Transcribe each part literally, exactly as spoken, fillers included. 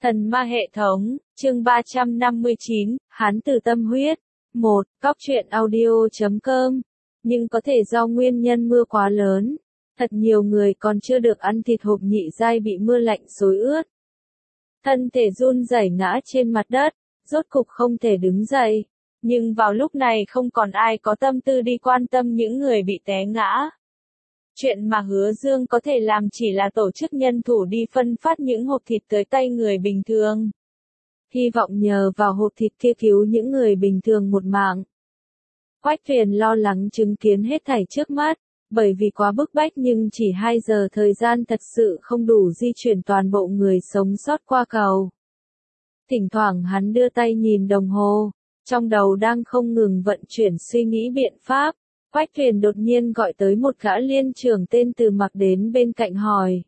Thần ma hệ thống, chương ba trăm năm mươi chín, Hán tử tâm huyết. một. Cóc truyện audio chấm com. Nhưng có thể do nguyên nhân mưa quá lớn, thật nhiều người còn chưa được ăn thịt hộp nhị giai bị mưa lạnh xối ướt. Thân thể run rẩy ngã trên mặt đất, rốt cục không thể đứng dậy. Nhưng vào lúc này không còn ai có tâm tư đi quan tâm những người bị té ngã. Chuyện mà Hứa Dương có thể làm chỉ là tổ chức nhân thủ đi phân phát những hộp thịt tới tay người bình thường. Hy vọng nhờ vào hộp thịt kia cứu những người bình thường một mạng. Quách Tuyền lo lắng chứng kiến hết thảy trước mắt, bởi vì quá bức bách nhưng chỉ hai giờ thời gian thật sự không đủ di chuyển toàn bộ người sống sót qua cầu. Thỉnh thoảng hắn đưa tay nhìn đồng hồ, trong đầu đang không ngừng vận chuyển suy nghĩ biện pháp. Quách Tuyền đột nhiên gọi tới một gã liên trưởng tên Từ Mặc đến bên cạnh hỏi.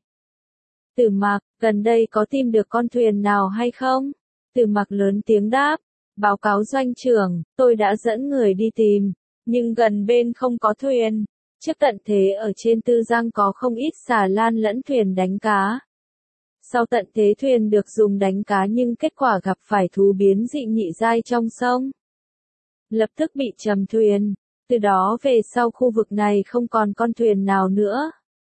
Từ Mặc, gần đây có tìm được con thuyền nào hay không? Từ Mặc lớn tiếng đáp. Báo cáo doanh trưởng, tôi đã dẫn người đi tìm, nhưng gần bên không có thuyền. Trước tận thế ở trên Tư Giang có không ít xà lan lẫn thuyền đánh cá. Sau tận thế thuyền được dùng đánh cá nhưng kết quả gặp phải thú biến dị nhị giai trong sông. Lập tức bị trầm thuyền. Từ đó về sau khu vực này không còn con thuyền nào nữa.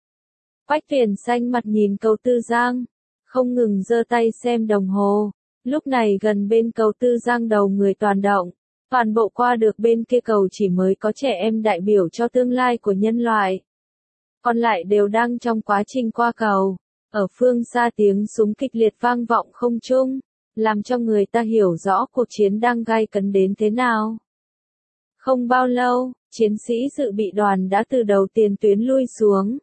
Quách Tuyền xanh mặt nhìn cầu Tư Giang, không ngừng giơ tay xem đồng hồ. Lúc này gần bên cầu Tư Giang đầu người toàn động, toàn bộ qua được bên kia cầu chỉ mới có trẻ em đại biểu cho tương lai của nhân loại. Còn lại đều đang trong quá trình qua cầu. Ở phương xa tiếng súng kịch liệt vang vọng không trung, làm cho người ta hiểu rõ cuộc chiến đang gay cấn đến thế nào. Không bao lâu, chiến sĩ dự bị đoàn đã từ đầu tiền tuyến lui xuống.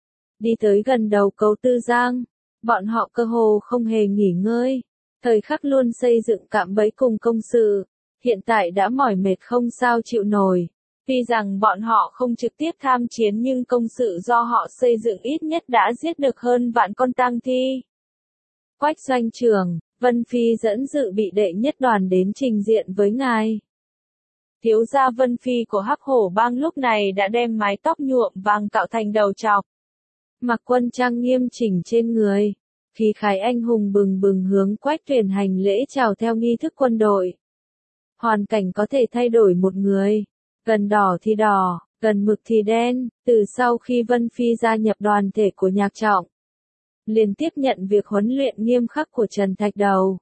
Đi tới gần đầu cầu Tư Giang, bọn họ cơ hồ không hề nghỉ ngơi. Thời khắc luôn xây dựng cạm bẫy cùng công sự, hiện tại đã mỏi mệt không sao chịu nổi. Tuy rằng bọn họ không trực tiếp tham chiến nhưng công sự do họ xây dựng ít nhất đã giết được hơn vạn con tang thi. Quách doanh trưởng, Vân Phi dẫn dự bị đệ nhất đoàn đến trình diện với ngài. Thiếu gia Vân Phi của Hắc Hổ Bang lúc này đã đem mái tóc nhuộm vàng cạo thành đầu trọc. Mặc quân trang nghiêm chỉnh trên người, khí khái anh hùng bừng bừng hướng Quách Tuyền hành lễ chào theo nghi thức quân đội. Hoàn cảnh có thể thay đổi một người, gần đỏ thì đỏ, gần mực thì đen, từ sau khi Vân Phi gia nhập đoàn thể của Nhạc Trọng. Liền tiếp nhận việc huấn luyện nghiêm khắc của Trần Thạch Đầu.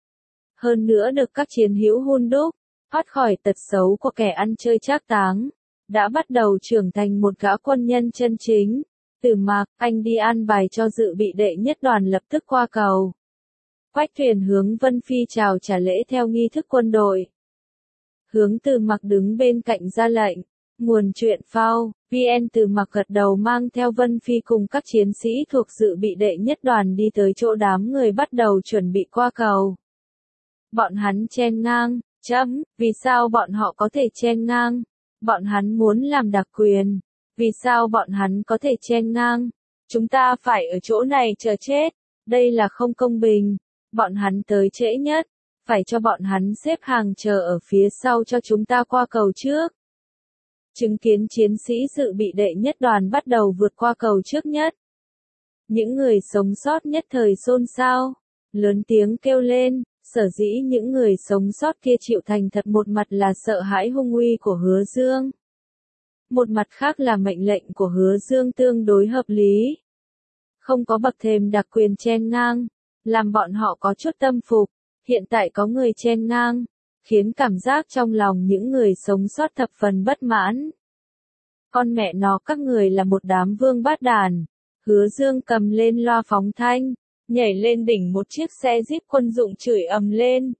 Hơn nữa được các chiến hữu hun đúc, thoát khỏi tật xấu của kẻ ăn chơi trác táng, đã bắt đầu trưởng thành một gã quân nhân chân chính. Từ Mặc, anh đi an bài cho dự bị đệ nhất đoàn lập tức qua cầu. Quách Tuyền hướng Vân Phi chào trả lễ theo nghi thức quân đội. Hướng Từ Mặc đứng bên cạnh ra lệnh. Nguồn truyện phao, vê en Từ Mặc gật đầu mang theo Vân Phi cùng các chiến sĩ thuộc dự bị đệ nhất đoàn đi tới chỗ đám người bắt đầu chuẩn bị qua cầu. Bọn hắn chen ngang, chấm, vì sao bọn họ có thể chen ngang? Bọn hắn muốn làm đặc quyền. Vì sao bọn hắn có thể chen ngang? Chúng ta phải ở chỗ này chờ chết. Đây là không công bình. Bọn hắn tới trễ nhất. Phải cho bọn hắn xếp hàng chờ ở phía sau cho chúng ta qua cầu trước. Chứng kiến chiến sĩ dự bị đệ nhất đoàn bắt đầu vượt qua cầu trước nhất. Những người sống sót nhất thời xôn xao. Lớn tiếng kêu lên. Sở dĩ những người sống sót kia chịu thành thật một mặt là sợ hãi hung uy của Hứa Dương. Một mặt khác là mệnh lệnh của Hứa Dương tương đối hợp lý. Không có bậc thềm đặc quyền chen ngang, làm bọn họ có chút tâm phục. Hiện tại có người chen ngang, khiến cảm giác trong lòng những người sống sót thập phần bất mãn. Con mẹ nó các người là một đám vương bát đàn. Hứa Dương cầm lên loa phóng thanh, nhảy lên đỉnh một chiếc xe jeep quân dụng chửi ầm lên.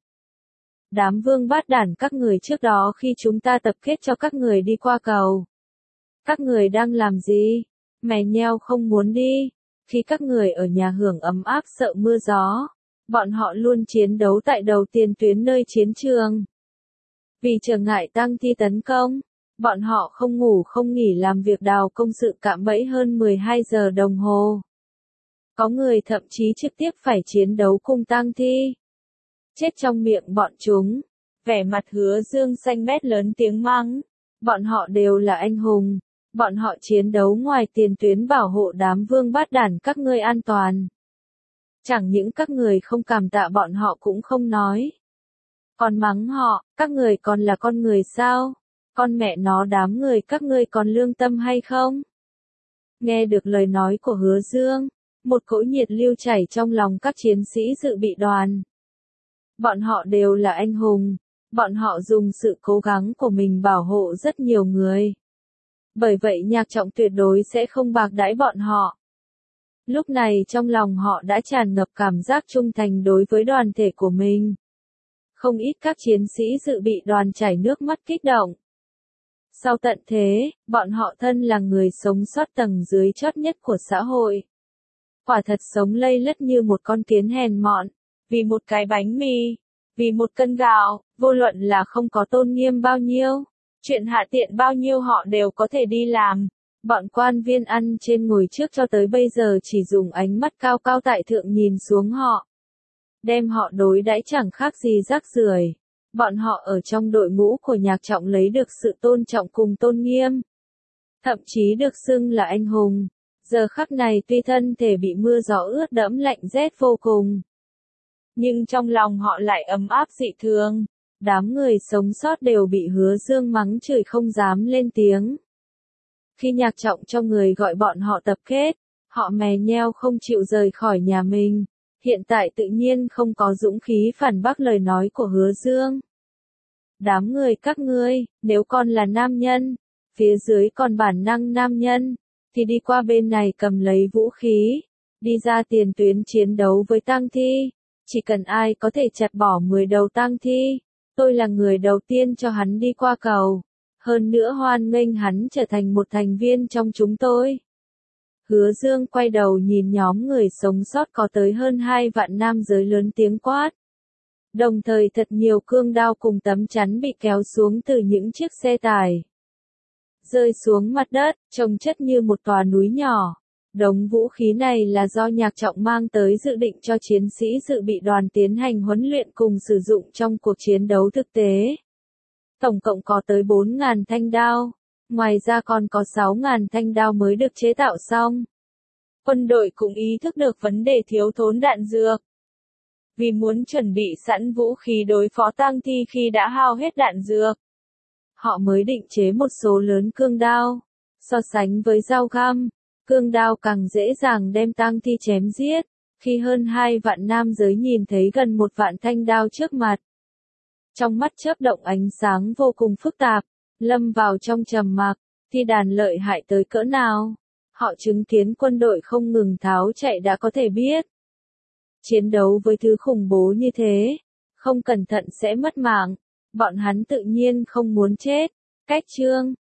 Đám vương bát đàn các người trước đó khi chúng ta tập kết cho các người đi qua cầu. Các người đang làm gì? Mè nheo không muốn đi. Khi các người ở nhà hưởng ấm áp sợ mưa gió, bọn họ luôn chiến đấu tại đầu tiền tuyến nơi chiến trường. Vì trở ngại tang thi tấn công, bọn họ không ngủ không nghỉ làm việc đào công sự cạm bẫy hơn mười hai giờ đồng hồ. Có người thậm chí trực tiếp phải chiến đấu cùng tang thi. Chết trong miệng bọn chúng. Vẻ mặt Hứa Dương xanh mét lớn tiếng mắng. Bọn họ đều là anh hùng. Bọn họ chiến đấu ngoài tiền tuyến bảo hộ đám vương bát đàn các ngươi an toàn. Chẳng những các người không cảm tạ bọn họ cũng không nói. Còn mắng họ, các người còn là con người sao? Con mẹ nó đám người các ngươi còn lương tâm hay không? Nghe được lời nói của Hứa Dương, một cỗ nhiệt lưu chảy trong lòng các chiến sĩ dự bị đoàn. Bọn họ đều là anh hùng, bọn họ dùng sự cố gắng của mình bảo hộ rất nhiều người. Bởi vậy Nhạc Trọng tuyệt đối sẽ không bạc đãi bọn họ. Lúc này trong lòng họ đã tràn ngập cảm giác trung thành đối với đoàn thể của mình. Không ít các chiến sĩ dự bị đoàn chảy nước mắt kích động. Sau tận thế, bọn họ thân là người sống sót tầng dưới chót nhất của xã hội. Quả thật sống lây lất như một con kiến hèn mọn, vì một cái bánh mì, vì một cân gạo, vô luận là không có tôn nghiêm bao nhiêu, chuyện hạ tiện bao nhiêu họ đều có thể đi làm. Bọn quan viên ăn trên ngồi trước cho tới bây giờ chỉ dùng ánh mắt cao cao tại thượng nhìn xuống họ. Đem họ đối đãi chẳng khác gì rác rưởi. Bọn họ ở trong đội ngũ của Nhạc Trọng lấy được sự tôn trọng cùng tôn nghiêm. Thậm chí được xưng là anh hùng. Giờ khắc này tuy thân thể bị mưa gió ướt đẫm lạnh rét vô cùng. Nhưng trong lòng họ lại ấm áp dị thường. Đám người sống sót đều bị Hứa Dương mắng chửi không dám lên tiếng. Khi Nhạc Trọng cho người gọi bọn họ tập kết, họ mè nheo không chịu rời khỏi nhà mình. Hiện tại tự nhiên không có dũng khí phản bác lời nói của Hứa Dương. Đám người các ngươi, nếu con là nam nhân, phía dưới còn bản năng nam nhân, thì đi qua bên này cầm lấy vũ khí, đi ra tiền tuyến chiến đấu với tang thi. Chỉ cần ai có thể chặt bỏ mười đầu tang thi, tôi là người đầu tiên cho hắn đi qua cầu. Hơn nữa hoan nghênh hắn trở thành một thành viên trong chúng tôi. Hứa Dương quay đầu nhìn nhóm người sống sót có tới hơn hai vạn nam giới lớn tiếng quát. Đồng thời thật nhiều cương đao cùng tấm chắn bị kéo xuống từ những chiếc xe tải. Rơi xuống mặt đất, trông chất như một tòa núi nhỏ. Đống vũ khí này là do Nhạc Trọng mang tới dự định cho chiến sĩ dự bị đoàn tiến hành huấn luyện cùng sử dụng trong cuộc chiến đấu thực tế. Tổng cộng có tới bốn nghìn thanh đao. Ngoài ra còn có sáu nghìn thanh đao mới được chế tạo xong. Quân đội cũng ý thức được vấn đề thiếu thốn đạn dược. Vì muốn chuẩn bị sẵn vũ khí đối phó tang thi khi đã hao hết đạn dược, họ mới định chế một số lớn cương đao. So sánh với dao găm, cương đao càng dễ dàng đem tang thi chém giết. Khi hơn hai vạn nam giới nhìn thấy gần một vạn thanh đao trước mặt, trong mắt chớp động ánh sáng vô cùng phức tạp, lâm vào trong trầm mặc. Thi đàn lợi hại tới cỡ nào? Họ chứng kiến quân đội không ngừng tháo chạy đã có thể biết. Chiến đấu với thứ khủng bố như thế, không cẩn thận sẽ mất mạng. Bọn hắn tự nhiên không muốn chết. Cách chương